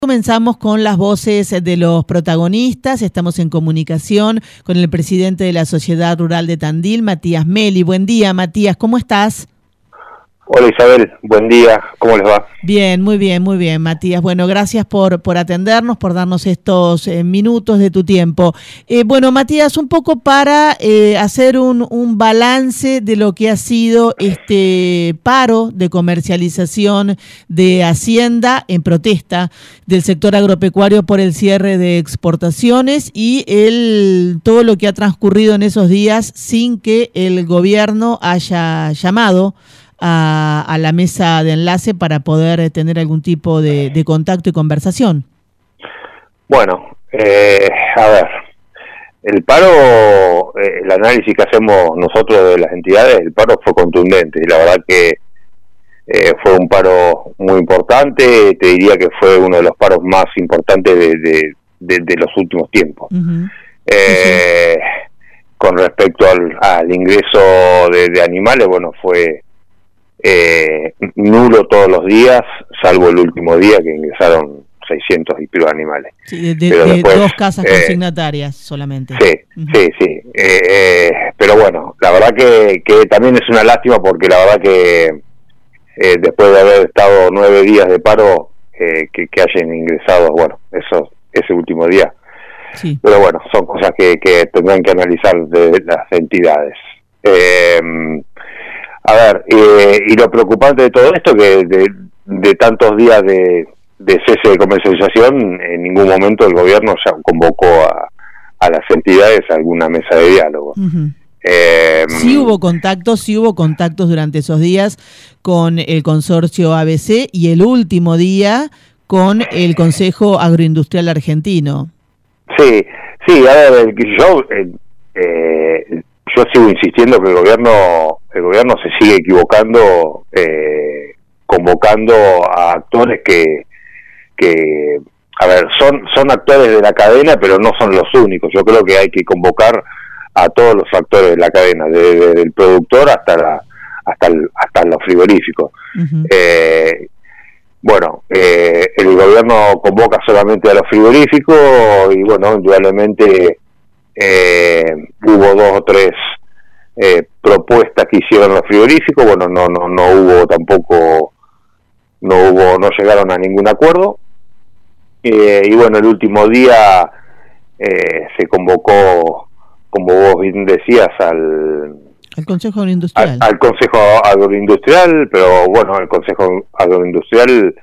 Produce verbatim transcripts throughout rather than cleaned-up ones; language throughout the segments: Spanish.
Comenzamos con las voces de los protagonistas. Estamos en comunicación con el presidente de la Sociedad Rural de Tandil, Matías Meli. Buen día, Matías, ¿cómo estás? Hola Isabel, buen día, ¿cómo les va? Bien, muy bien, muy bien, Matías. Bueno, gracias por, por atendernos, por darnos estos eh, minutos de tu tiempo. Eh, bueno, Matías, un poco para eh, hacer un, un balance de lo que ha sido este paro de comercialización de Hacienda en protesta del sector agropecuario por el cierre de exportaciones y el todo lo que ha transcurrido en esos días sin que el gobierno haya llamado A, a la mesa de enlace para poder tener algún tipo de, de contacto y conversación. Bueno, eh, a ver, el paro, eh, el análisis que hacemos nosotros de las entidades, el paro fue contundente y la verdad que eh, fue un paro muy importante, te diría que fue uno de los paros más importantes de, de, de, de los últimos tiempos. Uh-huh. eh, sí, sí. Con respecto al, al ingreso de, de animales, bueno, fue Eh, nulo todos los días, salvo el último día que ingresaron seiscientos y pico animales. Sí, de, de después, dos casas eh, consignatarias solamente. Sí, uh-huh. sí, sí. Eh, eh, pero bueno, la verdad que, que también es una lástima porque la verdad que eh, después de haber estado nueve días de paro, eh, que, que hayan ingresado, bueno, eso, ese último día. Sí. Pero bueno, son cosas que, que tendrán que analizar de las entidades. Eh, A ver, eh, y lo preocupante de todo esto que de, de tantos días de, de cese de comercialización, en ningún momento el gobierno ya convocó a, a las entidades a alguna mesa de diálogo. Uh-huh. Eh, sí hubo contactos, sí hubo contactos durante esos días con el consorcio A B C y el último día con el Consejo Agroindustrial Argentino. Sí, sí, a ver, yo... Eh, eh, Yo sigo insistiendo que el gobierno el gobierno se sigue equivocando, eh, convocando a actores que, que a ver, son son actores de la cadena, pero no son los únicos. Yo creo que hay que convocar a todos los actores de la cadena, desde, desde el productor hasta la hasta el, hasta los frigoríficos. Uh-huh. Eh, bueno, eh, el gobierno convoca solamente a los frigoríficos y bueno, indudablemente Eh, hubo dos o tres eh, propuestas que hicieron los frigoríficos, bueno, no no no hubo tampoco, no hubo, no llegaron a ningún acuerdo, eh, y bueno, el último día eh, se convocó, como vos bien decías, al al Consejo Agroindustrial, al, al Consejo Agroindustrial, pero bueno, el Consejo Agroindustrial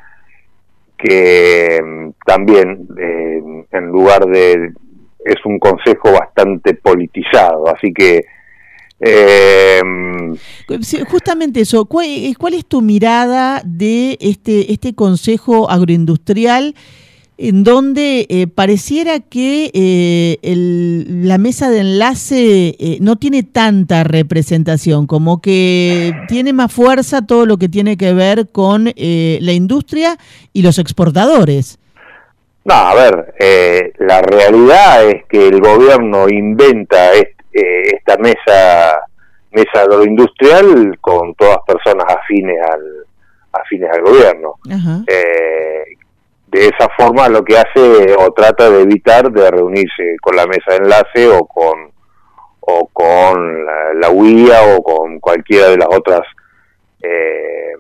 que también eh, en lugar de es un consejo bastante politizado, así que eh, justamente eso. ¿Cuál, ¿Cuál es tu mirada de este este Consejo Agroindustrial en donde eh, pareciera que eh, el, la mesa de enlace eh, no tiene tanta representación, como que tiene más fuerza todo lo que tiene que ver con eh, la industria y los exportadores? No, a ver, eh, la realidad es que el gobierno inventa est, eh, esta mesa mesa agroindustrial con todas personas afines al afines al gobierno. Uh-huh. Eh, de esa forma lo que hace o trata de evitar de reunirse con la mesa de enlace o con o con la, la U I A o con cualquiera de las otras eh,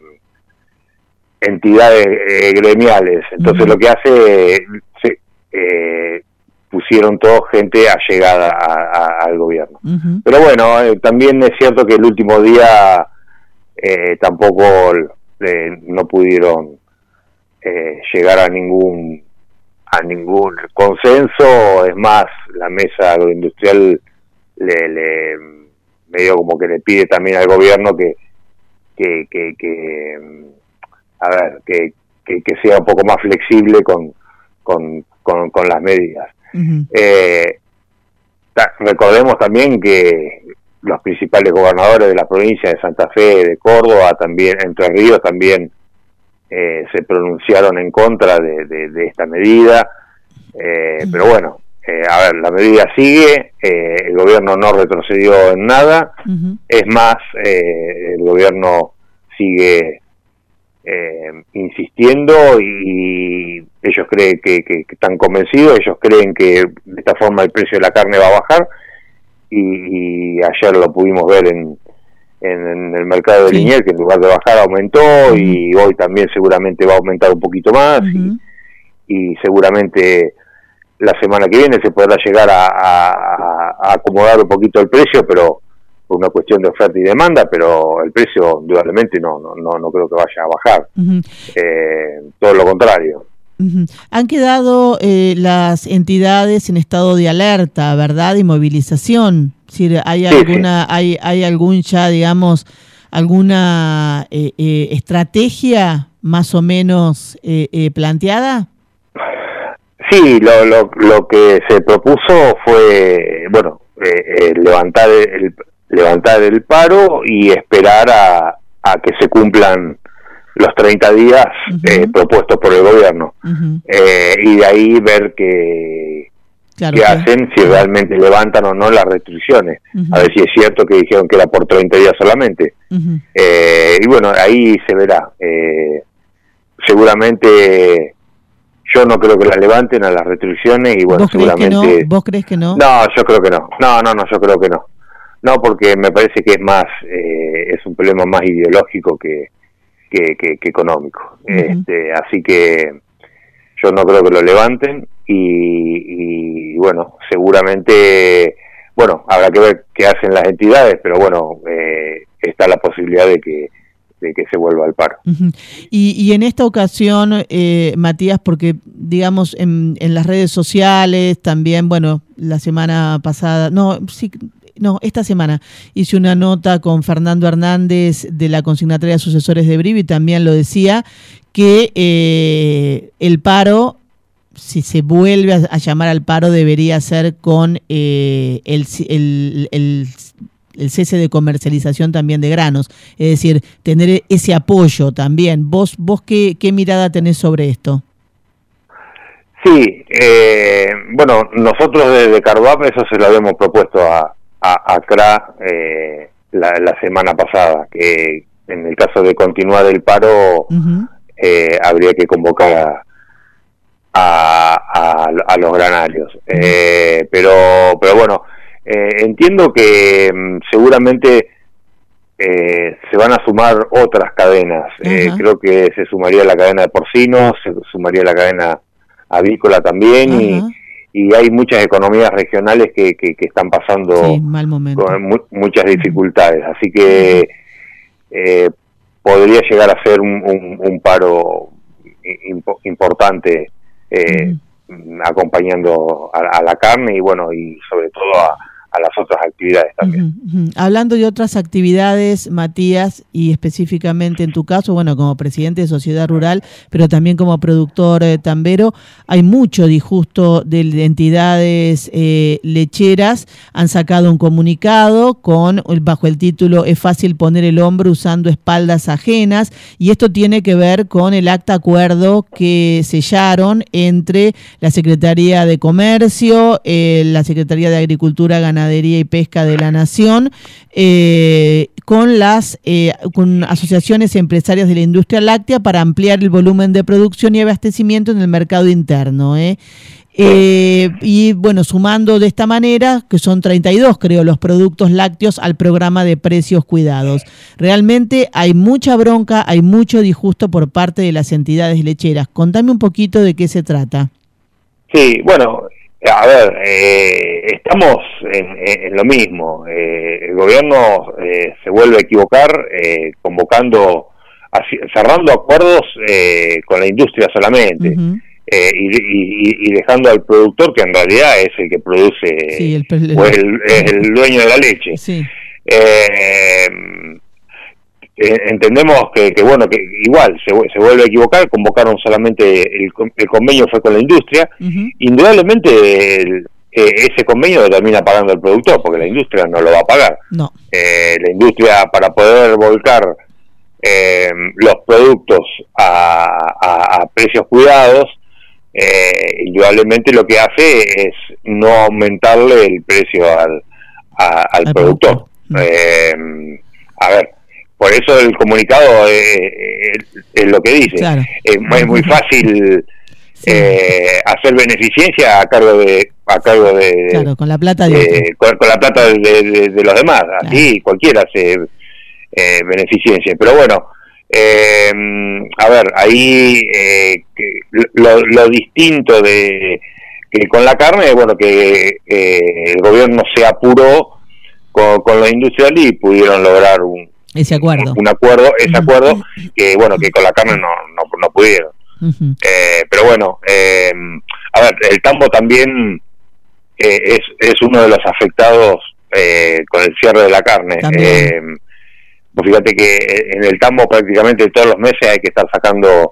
entidades eh, gremiales. Entonces uh-huh. lo que hace eh, se, eh, pusieron todo gente allegada a, a, al gobierno. Uh-huh. Pero bueno, eh, también es cierto que el último día eh, tampoco eh, no pudieron eh, llegar a ningún a ningún consenso. Es más, la mesa agroindustrial le, le medio como que le pide también al gobierno que que que, que a ver, que, que, que sea un poco más flexible con, con, con, con las medidas. Uh-huh. Eh, ta, recordemos también que los principales gobernadores de la provincia de Santa Fe, de Córdoba, también Entre Ríos, también eh, se pronunciaron en contra de, de, de esta medida. Eh, uh-huh. Pero bueno, eh, a ver, la medida sigue, eh, el gobierno no retrocedió en nada, uh-huh. Es más, eh, el gobierno sigue eh, insistiendo y ellos creen que, que, que están convencidos, ellos creen que de esta forma el precio de la carne va a bajar y, y ayer lo pudimos ver en, en, en el mercado de sí. Liniers, que en lugar de bajar aumentó uh-huh. y hoy también seguramente va a aumentar un poquito más uh-huh. y, y seguramente la semana que viene se podrá llegar a, a, a acomodar un poquito el precio, pero por una cuestión de oferta y demanda, pero el precio indudablemente no no no, no creo que vaya a bajar. Uh-huh. Eh, todo lo contrario. Uh-huh. Han quedado eh, las entidades en estado de alerta, ¿verdad? Y movilización. Es decir, ¿hay sí, alguna, sí. hay hay algún ya, digamos, alguna eh, eh, estrategia más o menos eh, eh, planteada? Sí, lo, lo, lo que se propuso fue, bueno, eh, eh, levantar el levantar el paro y esperar a, a que se cumplan los treinta días uh-huh. eh, propuestos por el gobierno. Uh-huh. Eh, y de ahí ver qué, claro qué que... hacen, si realmente levantan o no las restricciones. Uh-huh. A ver si es cierto que dijeron que era por treinta días solamente. Uh-huh. Eh, y bueno, ahí se verá. Eh, seguramente... Yo no creo que la levanten a las restricciones y bueno, ¿Vos seguramente... Crees que no? ¿Vos crees que no? No, yo creo que no. No, no, no, yo creo que no. No, porque me parece que es más, eh, es un problema más ideológico que, que, que, que económico. Uh-huh. Este, así que yo no creo que lo levanten y, y bueno, seguramente, bueno, habrá que ver qué hacen las entidades, pero bueno, eh, está la posibilidad de que de que se vuelva al paro. Uh-huh. Y, y en esta ocasión, eh, Matías, porque digamos en, en las redes sociales también, bueno, la semana pasada, no, sí, no, esta semana hice una nota con Fernando Hernández de la consignataria de sucesores de Brivi, también lo decía, que eh, el paro, si se vuelve a, a llamar al paro, debería ser con eh, el, el, el el cese de comercialización también de granos, es decir, tener ese apoyo también. ¿Vos vos qué, qué mirada tenés sobre esto? Sí, eh, bueno, nosotros desde Carvap eso se lo habíamos propuesto a, a, a C R A eh, la, la semana pasada, que en el caso de continuar el paro uh-huh. eh, habría que convocar a, a, a, a los granarios. Uh-huh. Eh, pero, pero bueno, Eh, entiendo que mm, seguramente eh, se van a sumar otras cadenas. Uh-huh. Eh, creo que se sumaría la cadena de porcinos, se sumaría la cadena avícola también uh-huh. y, y hay muchas economías regionales que, que, que están pasando sí, mal momento. con mu- muchas dificultades. Así que eh, podría llegar a ser un, un, un paro imp- importante eh, uh-huh. acompañando a, a la carne y bueno, y sobre todo a a las otras actividades también. Uh-huh, uh-huh. Hablando de otras actividades, Matías, y específicamente en tu caso, bueno, como presidente de Sociedad Rural, pero también como productor eh, tambero, hay mucho disgusto de, de entidades eh, lecheras. Han sacado un comunicado con bajo el título "Es fácil poner el hombro usando espaldas ajenas", y esto tiene que ver con el acta acuerdo que sellaron entre la Secretaría de Comercio, eh, la Secretaría de Agricultura, Ganadería Ganadería y Pesca de la Nación, eh, con las eh, con asociaciones empresarias de la industria láctea para ampliar el volumen de producción y abastecimiento en el mercado interno. ¿eh? Eh, y bueno, sumando de esta manera, que son treinta y dos, creo, los productos lácteos al programa de precios cuidados. Realmente hay mucha bronca, hay mucho disgusto por parte de las entidades lecheras. Contame un poquito de qué se trata. Sí, bueno... A ver, eh, estamos en, en lo mismo. Eh, el gobierno eh, se vuelve a equivocar eh, convocando, así, cerrando acuerdos eh, con la industria solamente uh-huh. eh, y, y, y dejando al productor, que en realidad es el que produce, sí, el, el, o el, es el dueño de la leche. Sí. Eh, entendemos que, que bueno, que igual se, se vuelve a equivocar, convocaron solamente, el, el convenio fue con la industria, uh-huh. indudablemente el, eh, ese convenio lo termina pagando el productor, porque la industria no lo va a pagar. No. Eh, la industria, para poder volcar eh, los productos a, a, a precios cuidados, eh, indudablemente lo que hace es no aumentarle el precio al, a, al, al productor. productor. Uh-huh. Eh, a ver, por eso el comunicado eh, es, es lo que dice. Claro. Es, es muy fácil sí. eh, hacer beneficencia a cargo de a cargo de claro, con la plata de eh, con, con la plata de, de, de los demás. Claro. Así cualquiera hace eh, beneficencia. Pero bueno, eh, a ver, ahí eh, que lo, lo distinto de que con la carne, bueno, que eh, el gobierno se apuró con, con los industriales y pudieron lograr un ese acuerdo, un, un acuerdo, ese uh-huh. acuerdo que bueno, que con la carne no no, no pudieron. Uh-huh. Eh, pero bueno, eh, a ver, el tambo también eh, es es uno de los afectados eh, con el cierre de la carne. Eh, pues fíjate que en el tambo prácticamente todos los meses hay que estar sacando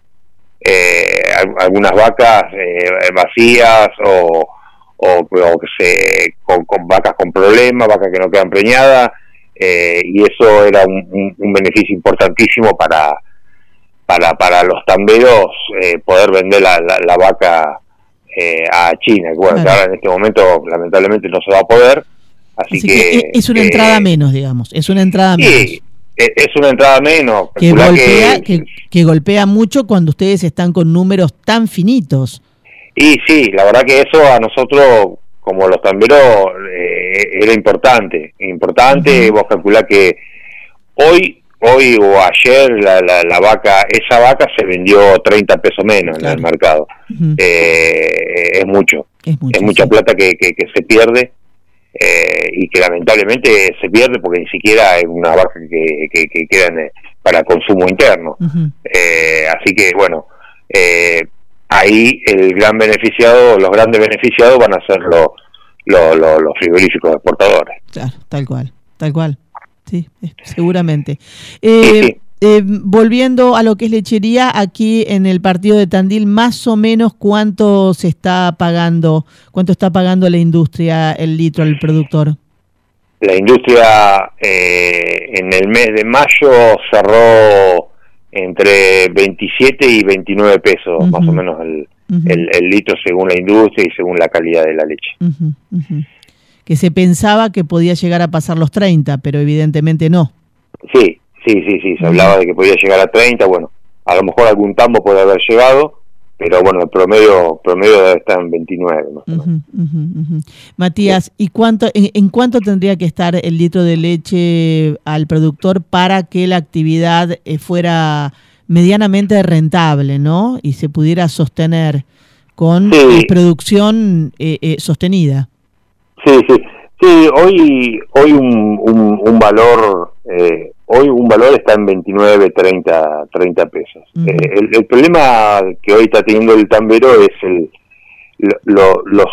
eh, algunas vacas eh, vacías o, o, o que se con, con vacas con problemas, vacas que no quedan preñadas. Eh, y eso era un, un, un beneficio importantísimo para para para los tamberos eh, poder vender la, la, la vaca eh, a China, que bueno, claro. ahora en este momento lamentablemente no se va a poder, así, así que, que es una eh, entrada menos, digamos, es una entrada sí, menos. Es una entrada menos que golpea, que, que, que golpea mucho cuando ustedes están con números tan finitos. Y sí, la verdad que eso a nosotros como los tamberos eh, era importante, importante. Uh-huh. Vos calculás que hoy, hoy o ayer la, la, la vaca, esa vaca se vendió treinta pesos menos claro. en el mercado. Uh-huh. eh, es mucho, es, mucho, es mucha sí. plata que, que, que se pierde eh, y que lamentablemente se pierde porque ni siquiera es una vaca que, que, que quedan para consumo interno. Uh-huh. eh, así que bueno, eh, ahí el gran beneficiado, los grandes beneficiados van a ser los lo, lo, los frigoríficos exportadores. Claro, tal cual, tal cual, sí, seguramente. Eh, sí, sí. Eh, volviendo a lo que es lechería, aquí en el partido de Tandil, más o menos cuánto se está pagando, cuánto está pagando la industria el litro al productor. La industria eh, en el mes de mayo cerró entre veintisiete y veintinueve pesos, uh-huh. más o menos el, uh-huh. el, el litro según la industria y según la calidad de la leche. Uh-huh. Uh-huh. Que se pensaba que podía llegar a pasar los treinta, pero evidentemente no. Sí, sí, sí, sí, se uh-huh. hablaba de que podía llegar a treinta, bueno, a lo mejor algún tambo puede haber llegado, pero bueno, el promedio promedio debe estar en veintinueve. Más o menos. Uh-huh, uh-huh, uh-huh. Matías, sí. ¿y cuánto en, en cuánto tendría que estar el litro de leche al productor para que la actividad eh, fuera medianamente rentable, ¿no? Y se pudiera sostener con sí. eh, producción eh, eh, sostenida. Sí, sí, sí. Hoy hoy un, un, un valor eh, hoy un valor está en veintinueve, treinta, treinta pesos. Uh-huh. Eh, el, el problema que hoy está teniendo el tambero es el lo, lo, los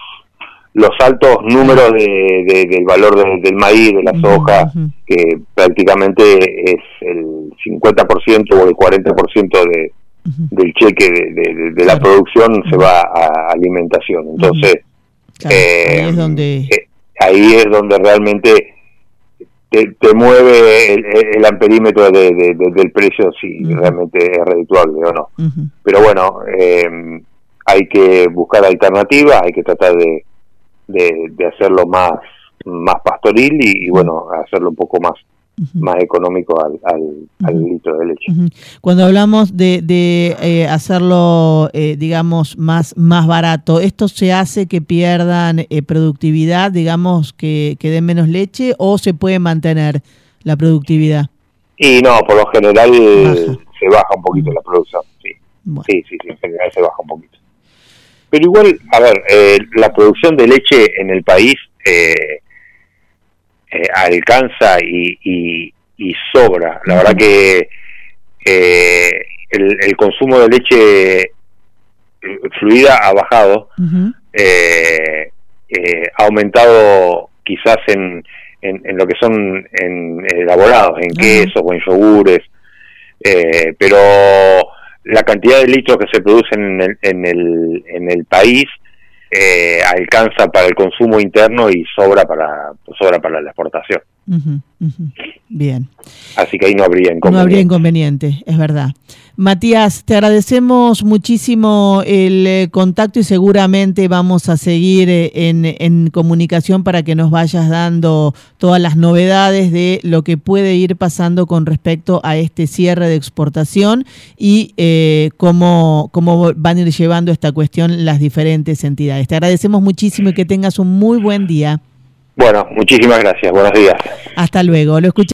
los altos números de, de, del valor de, del maíz, de la soja, uh-huh. que prácticamente es el cincuenta por ciento o el cuarenta por ciento de, uh-huh. del cheque de, de, de, de la claro. producción uh-huh. se va a alimentación. Entonces, uh-huh. claro, eh, ahí es donde eh, ahí es donde realmente te, te mueve el, el amperímetro de, de, de, del precio si uh-huh. realmente es redituable o no. Uh-huh. Pero bueno, eh, hay que buscar alternativas, hay que tratar de De, de hacerlo más más pastoril y, y bueno, hacerlo un poco más uh-huh. más económico al, al, uh-huh. al litro de leche. Uh-huh. Cuando hablamos de, de eh, hacerlo, eh, digamos, más más barato, ¿esto se hace que pierdan eh, productividad, digamos, que, que den menos leche, o se puede mantener la productividad? Y no, por lo general baja. se baja un poquito uh-huh. la producción, sí. Bueno. sí, sí, sí, en general se baja un poquito. Pero igual, a ver, eh, la producción de leche en el país eh, eh, alcanza y, y, y sobra. La uh-huh. verdad que eh, el, el consumo de leche fluida ha bajado, uh-huh. eh, eh, ha aumentado quizás en, en, en lo que son en, en elaborados, en uh-huh. quesos o en yogures, eh, pero la cantidad de litros que se producen en el, en el, en el país eh, alcanza para el consumo interno y sobra para sobra para la exportación. Uh-huh, uh-huh. Bien. Así que ahí no habría inconveniente. No habría inconveniente, es verdad. Matías, te agradecemos muchísimo el eh, contacto y seguramente vamos a seguir eh, en, en comunicación para que nos vayas dando todas las novedades de lo que puede ir pasando con respecto a este cierre de exportación y eh, cómo, cómo van a ir llevando esta cuestión las diferentes entidades. Te agradecemos muchísimo y que tengas un muy buen día. Bueno, muchísimas gracias. Buenos días. Hasta luego. Lo escuchamos.